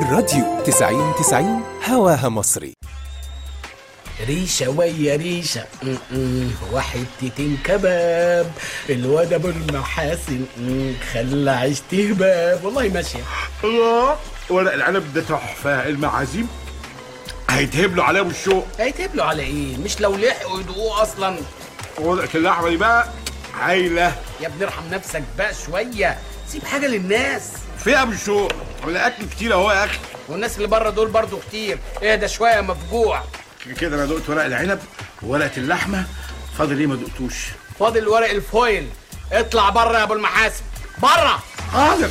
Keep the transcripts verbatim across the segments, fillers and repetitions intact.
الراديو تسعين تسعين هواها مصري. ريشة ويا ريشة وحتتين كباب الواد ابو المحاسن خلى عيشتي هباب. والله ماشية. الله، ورق العنب ده تحفة. المعازيم هيتهبلوا عليه بالشوق. هيتهبلوا على ايه؟ مش لو لحقوا يدوقوه اصلا. ورقة اللحمة دي بقى هايلة. يا ابني ارحم نفسك بقى شوية، سيب حاجة للناس. فيها بالشوق ولا اكل كتير اهو يا اخي. والناس اللي بره دول برضو كتير. اهدى شوية مفجوع كده. انا دقت ورق العنب وورقة اللحمة، فاضل ايه ما دقتوش؟ فاضل ورق الفويل. اطلع بره يا ابو المحاسن، بره. حاضر.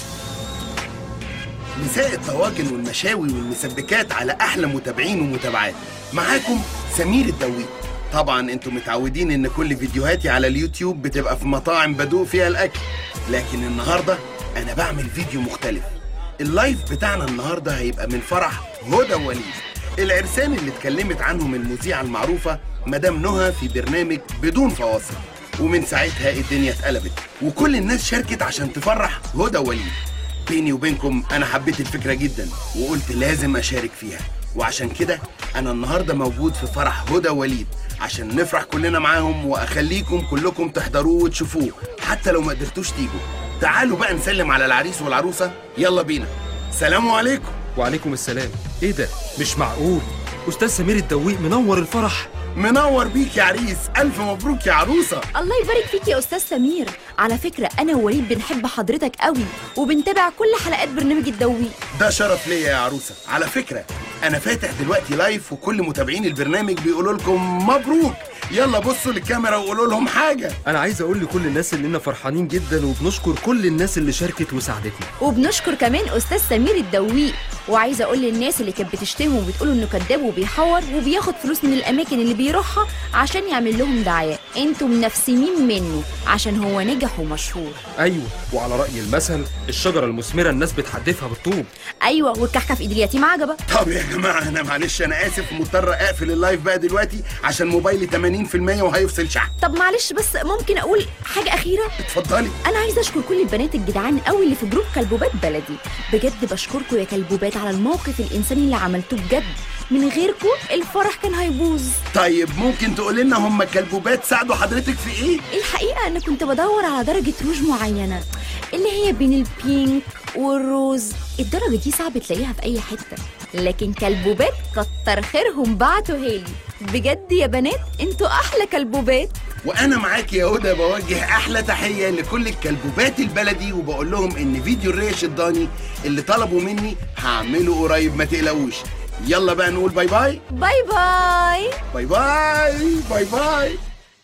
مساء الطواجن والمشاوي والمسبكات على احلى متابعين ومتابعات. معاكم سمير الدويق. طبعا انتم متعودين ان كل فيديوهاتي على اليوتيوب بتبقى في مطاعم بدوق فيها الاكل، لكن النهارده انا بعمل فيديو مختلف. اللايف بتاعنا النهارده هيبقى من فرح هدى ووليد، العرسان اللي اتكلمت عنهم المذيعة المعروفة مدام نهى في برنامج بدون فواصل. ومن ساعتها الدنيا اتقلبت وكل الناس شاركت عشان تفرح هدى ووليد. بيني وبينكم انا حبيت الفكرة جدا وقلت لازم اشارك فيها، وعشان كده انا النهاردة موجود في فرح هدى ووليد عشان نفرح كلنا معاهم، واخليكم كلكم تحضروه وتشوفوه حتى لو ما قدرتوش تيجوا. تعالوا بقى نسلم على العريس والعروسة، يلا بينا. سلام عليكم. وعليكم السلام. ايه ده؟ مش معقول، استاذ سمير الدويق منور الفرح. منور بيك يا عريس، الف مبروك يا عروسه. الله يبارك فيك يا استاذ سمير. على فكره انا ووليد بنحب حضرتك قوي وبنتابع كل حلقات برنامج الدويق. ده شرف ليا يا عروسه. على فكره انا فاتح دلوقتي لايف وكل متابعين البرنامج بيقولوا لكم مبروك. يلا بصوا للكاميرا وقولوا لهم حاجه. انا عايز اقول لكل الناس اننا فرحانين جدا وبنشكر كل الناس اللي شاركت وساعدتنا، وبنشكر كمان استاذ سمير الدويق. وعايزه اقول للناس اللي كانت بتشتمه وبتقول انه كذاب وبيحور وبياخد فلوس من الاماكن اللي بيروحها عشان يعمل لهم دعايه، انتم منفسمين منه عشان هو نجح ومشهور. ايوه، وعلى راي المثل الشجره المثمره الناس بتحدفها بالطوب. ايوه، والكحكه في ايد اليتيم عجبه. طب يا جماعه انا معلش انا اسف مضطر اقفل اللايف بقى دلوقتي عشان موبايلي ثمانين في المية وهيفصل شحن. طب معلش بس ممكن اقول حاجه اخيره؟ اتفضلي. انا عايزه اشكر كل البنات الجدعان قوي اللي في جروب كلبوبات بلدي. بجد بشكركم يا كلبوبات على الموقف الانساني اللي عملتوه. بجد من غيركم الفرح كان هيبوظ. طيب ممكن تقول لنا هم كلبوبات ساعدوا حضرتك في ايه؟ الحقيقه انا كنت بدور على درجه روج معينه اللي هي بين البينك والروز. الدرجه دي صعب تلاقيها في اي حته، لكن كلبوبات كتر خيرهم بعتوا هالي. بجد يا بنات انتوا احلى كلبوبات. وانا معاك يا هدى بوجه احلى تحيه لكل الكلبوبات البلدي، وبقول لهم ان فيديو الريش الضاني اللي طلبوا مني هعمله قريب ما تقلقوش. يلا بقى نقول باي باي. باي باي باي باي باي باي.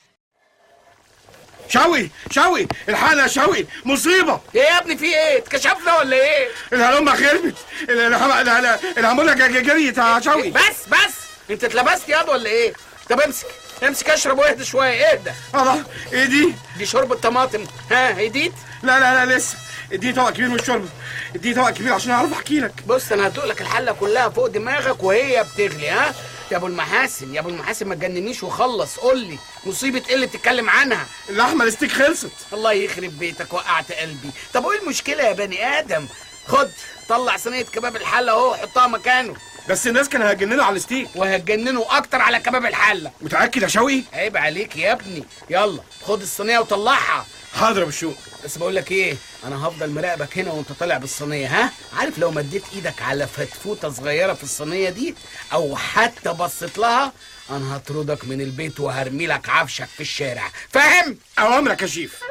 شوي شوي الحقنا يا شوي، مصيبه. ايه يا ابني في ايه؟ اتكشفنا ولا ايه؟ الهلومه خربت، الهمولة جريت يا شوي. بس بس انت اتلبست ياض ولا ايه؟ طب امسك امسك اشرب واهدى شويه. اهدى. الله، ايه دي؟ دي شوربه طماطم. ها هديت؟ لا لا لا لسه. اديني طبق كبير من الشوربه، اديني طبق كبير عشان اعرف احكي لك. بص انا هدوق لك الحله كلها فوق دماغك وهي بتغلي. ها يا ابو المحاسن، يا ابو المحاسن ما تجننيش وخلص. قول لي مصيبه ايه اللي بتتكلم عنها؟ اللحمه الستيك خلصت. الله يخرب بيتك، وقعت قلبي. طب وايه المشكله يا بني ادم؟ خد طلع صينيه كباب الحله اهو، حطها مكانه. بس الناس كانوا هيجننوا على الستيك. وهتجننوا اكتر على كباب الحله. متاكد يا شوقي؟ عيب عليك يا ابني. يلا خد الصينيه وطلعها. حاضر يا بالشوق. بس بقول لك ايه، انا هفضل مراقبك هنا وانت طالع بالصينيه. ها عارف لو مديت ايدك على فتفوته صغيره في الصينيه دي او حتى بصيت لها انا هطردك من البيت وهرمي لك عفشك في الشارع، فاهم؟ اوامرك يا شيف.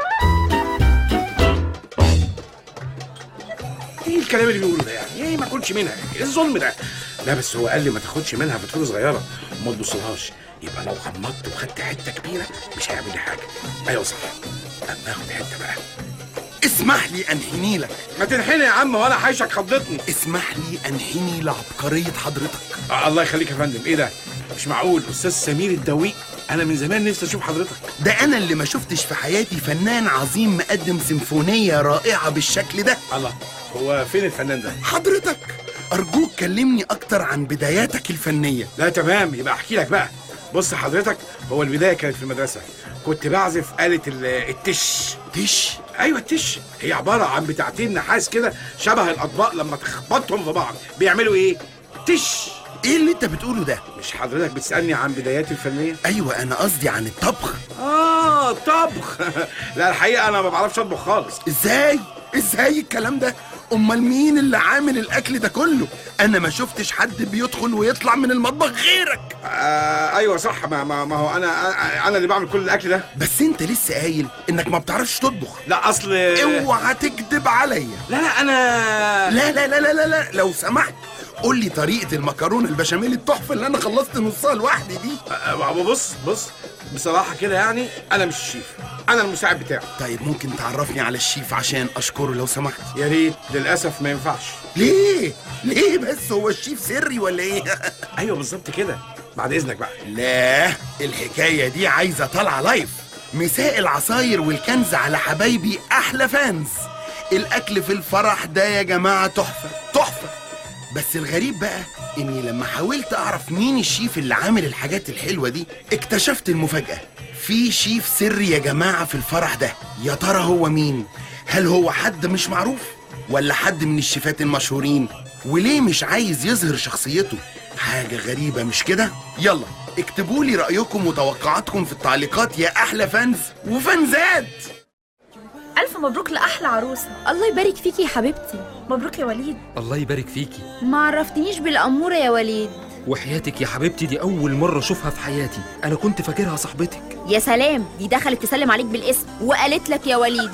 ايه الكلام اللي بيقوله ده يعني؟ ايه ما اكلش منها؟ ايه الظلم ده؟ لا بس هو قال لي ما تاخدش منها فتفوته صغيره وما تبصلهاش، يبقى لو غمضت وخدت حته كبيره مش هيعمل لي حاجه. ايوه صح، اما اخد حته بقى. اسمح لي انحني لك. ما تنحني يا عم وانا حايشك خضتني. اسمح لي انحني لعبقريه حضرتك. آه الله يخليك يا فندم. ايه ده؟ مش معقول استاذ سمير الدويق، انا من زمان نفسي اشوف حضرتك. ده انا اللي ما شفتش في حياتي فنان عظيم مقدم سيمفونيه رائعه بالشكل ده. الله، هو فين الفنان ده؟ حضرتك ارجوك كلمني اكتر عن بداياتك الفنيه. لا تمام، يبقى احكي لك بقى. بص حضرتك، هو البدايه كانت في المدرسه، كنت بعزف آلة التش. تش؟ ايوه التش، هي عباره عن بتاعتين نحاس كده شبه الاطباق لما تخبطهم في بعض بيعملوا ايه؟ تش. ايه اللي انت بتقوله ده؟ مش حضرتك بتسالني عن بداياتي الفنيه؟ ايوه انا قصدي عن الطبخ. اه طبخ. لا الحقيقه انا ما بعرفش اطبخ خالص. ازاي ازاي الكلام ده؟ امال مين اللي عامل الاكل ده كله؟ انا ما شفتش حد بيدخل ويطلع من المطبخ غيرك. آه ايوه صح، ما, ما, ما هو انا انا اللي بعمل كل الاكل ده. بس انت لسه قايل انك ما بتعرفش تطبخ. لا اصل اوعى تكذب عليا. لا لا انا لا لا لا لا لا, لا. لو سمحت قول لي طريقه المكرونه البشاميل التحفه اللي انا خلصت نصها لوحدي دي. آه بص بص بصراحه كده يعني انا مش الشيف، انا المساعد بتاعه. طيب ممكن تعرفني على الشيف عشان اشكره لو سمحت؟ يا ريت. للاسف ما ينفعش. ليه ليه بس؟ هو الشيف سري ولا ايه؟ ايوه بالظبط كده. بعد اذنك بقى. لا الحكايه دي عايزه طالعه لايف. مساء العصاير والكنز على حبايبي احلى فانز. الاكل في الفرح ده يا جماعه تحفه تحفه. بس الغريب بقى اني لما حاولت اعرف مين الشيف اللي عامل الحاجات الحلوه دي اكتشفت المفاجاه. في شيف سري يا جماعه في الفرح ده. يا ترى هو مين؟ هل هو حد مش معروف ولا حد من الشيفات المشهورين؟ وليه مش عايز يظهر شخصيته؟ حاجه غريبه مش كده؟ يلا اكتبوا لي رايكم وتوقعاتكم في التعليقات يا احلى فانز وفانزات. ألف مبروك لأحلى عروسة. الله يبارك فيكي يا حبيبتي. مبروك يا وليد. الله يبارك فيكي. ما عرفتنيش بالأمورة يا وليد. وحياتك يا حبيبتي دي أول مرة أشوفها في حياتي، أنا كنت فاكرها صاحبتك. يا سلام، دي دخلت تسلم عليك بالاسم وقالت لك يا وليد.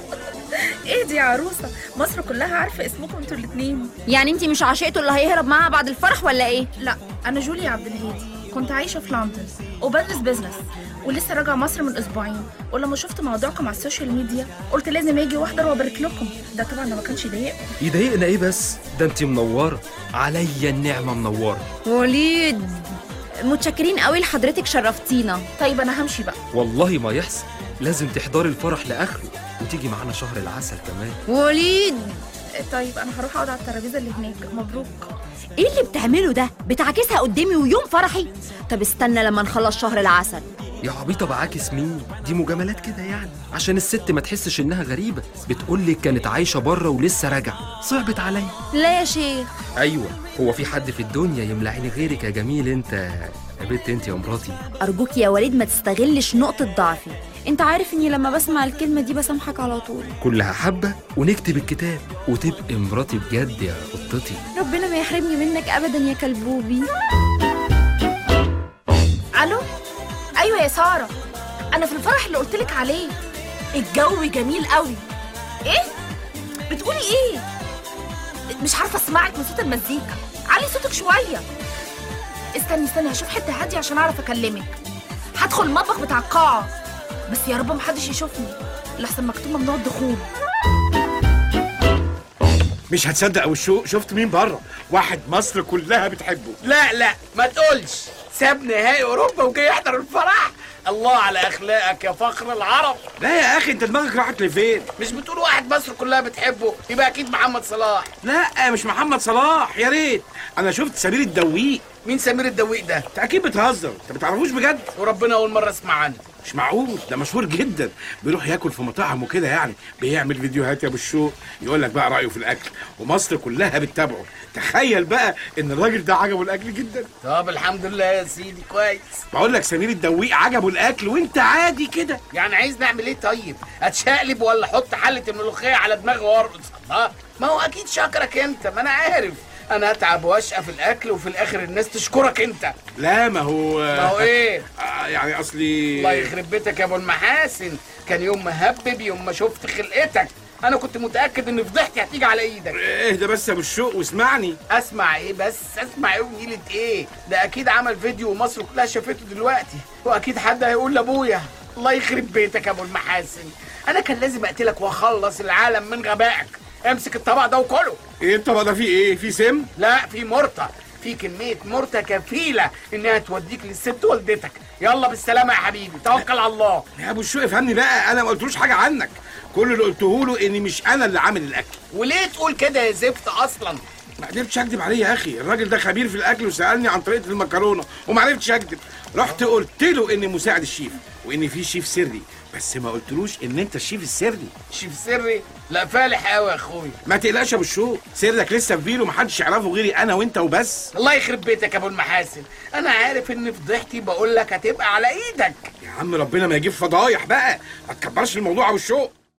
ايه دي يا عروسة؟ مصر كلها عارفة اسمكم انتوا الاتنين. يعني انتي مش عشيقته اللي هيهرب معاها بعد الفرح ولا ايه؟ لا أنا جوليا عبد الهادي، كنت عايشة في لندن وبدرس بيزنس ولسه راجعة مصر من أسبوعين، ولما شفت موضوعكم على السوشيال ميديا قلت لازم اجي واحضر وابارك لكم. ده طبعا ما كانش يضايقكم. يضايقنا ايه بس؟ ده انتي منورة، عليا النعمة منورة. وليد متشكرين قوي لحضرتك، شرفتينا. طيب أنا همشي بقى. والله ما يحصل، لازم تحضري الفرح لآخره وتيجي معانا شهر العسل كمان. وليد طيب أنا هروح أقعد على الترابيزة اللي هناك. مبروك. ايه اللي بتعمله ده؟ بتعاكسها قدامي ويوم فرحي؟ طب استنى لما نخلص شهر العسل. يا عبيطة بعاكس مين؟ دي مجاملات كده يعني عشان الست ما تحسش انها غريبة. بتقولك كانت عايشة بره ولسه راجعة، صعبت عليا. لا يا شيخ. ايوه، هو في حد في الدنيا يملى عيني غيرك يا جميل انت يا بنت انت يا مراتي؟ ارجوك يا وليد ما تستغلش نقطة ضعفي، انت عارف اني لما بسمع الكلمة دي بسامحك على طول. كلها حبة ونكتب الكتاب وتبقي مراتي بجد يا قطتي. ربنا ما يحرمني منك ابدا يا كلبوبي. الو. ايوه يا ساره، انا في الفرح اللي قلتلك عليه. الجو جميل قوي. ايه بتقولي ايه؟ مش عارفه اسمعك من صوت المزيكا، علي صوتك شويه. استني استني هشوف حته هاديه عشان اعرف اكلمك. هدخل المطبخ بتاع القاعه، بس يا رب محدش يشوفني لحسن مكتوب ممنوع الدخول. مش هتصدق او الشوق، شفت مين بره؟ واحد مصر كلها بتحبه. لا لا ما تقولش، ساب نهائي اوروبا وجاي يحضر الفرح. الله على اخلاقك يا فخر العرب. لا يا اخي انت دماغك راحت لفين؟ مش بتقول واحد مصر كلها بتحبه؟ يبقى اكيد محمد صلاح. لا مش محمد صلاح، يا ريت. انا شفت سمير الدويق. مين سمير الدويق ده؟ انت اكيد بتهزر، انت ما بتعرفوش بجد؟ وربنا اول مره اسمع عنه. مش معقول، ده مشهور جدا، بيروح ياكل في مطاعم وكده يعني، بيعمل فيديوهات يا ابو الشوق يقول لك بقى رايه في الاكل ومصر كلها بتتابعه. تخيل بقى ان الراجل ده عجبه الاكل جدا. طب الحمد لله يا سيدي كويس. بقول لك سمير الدويق عجبه الاكل وانت عادي كده. يعني عايز نعمل ايه طيب؟ اتشقلب ولا احط حله الملوخيه على دماغي وارقص؟ ها ما هو اكيد شاكرك انت، ما انا عارف. انا اتعب واشقى في الاكل وفي الاخر الناس تشكرك انت. لا ما هو ما هو ايه؟ آه يعني اصلي الله يخرب بيتك يا ابو المحاسن، كان يوم مهبب يوم ما شفت خلقتك. انا كنت متاكد ان فضحتي هتيجي على ايدك. اهدى بس يا ابو الشوق واسمعني. اسمع ايه بس؟ اسمع ايه ونيلة ايه؟ ده اكيد عمل فيديو ومصر كلها شافته دلوقتي، واكيد حد هيقول لابويا. الله يخرب بيتك يا ابو المحاسن، انا كان لازم اقتلك واخلص العالم من غبائك. امسك الطبق ده وكله. ايه الطبق ده فيه ايه؟ فيه سم؟ لا في مرته، في كميه مرته كفيله انها توديك للست والدتك. يلا بالسلامه يا حبيبي، توكل على الله. يا ابو الشوق افهمني بقى، انا ما قلتلوش حاجه عنك، كل اللي قلته له اني مش انا اللي عامل الاكل. وليه تقول كده يا زفت اصلا؟ ما قدرتش اكدب عليه يا اخي، الراجل ده خبير في الاكل وسالني عن طريقه المكرونه وما عرفتش اكدب، رحت قلت له اني مساعد الشيف وان في شيف سري بس ما قلتلوش ان انت الشيف السري. شيف سري؟ لا فالح قوي يا اخويا. ما تقلقش يا ابو الشوق، سرك لسه في بيرو محدش يعرفه غيري انا وانت وبس. الله يخرب بيتك يا ابو المحاسن، انا عارف ان فضيحتي بقول لك هتبقى على ايدك. يا عم ربنا ما يجيب فضايح بقى، ما تكبرش الموضوع يا ابو الشوق.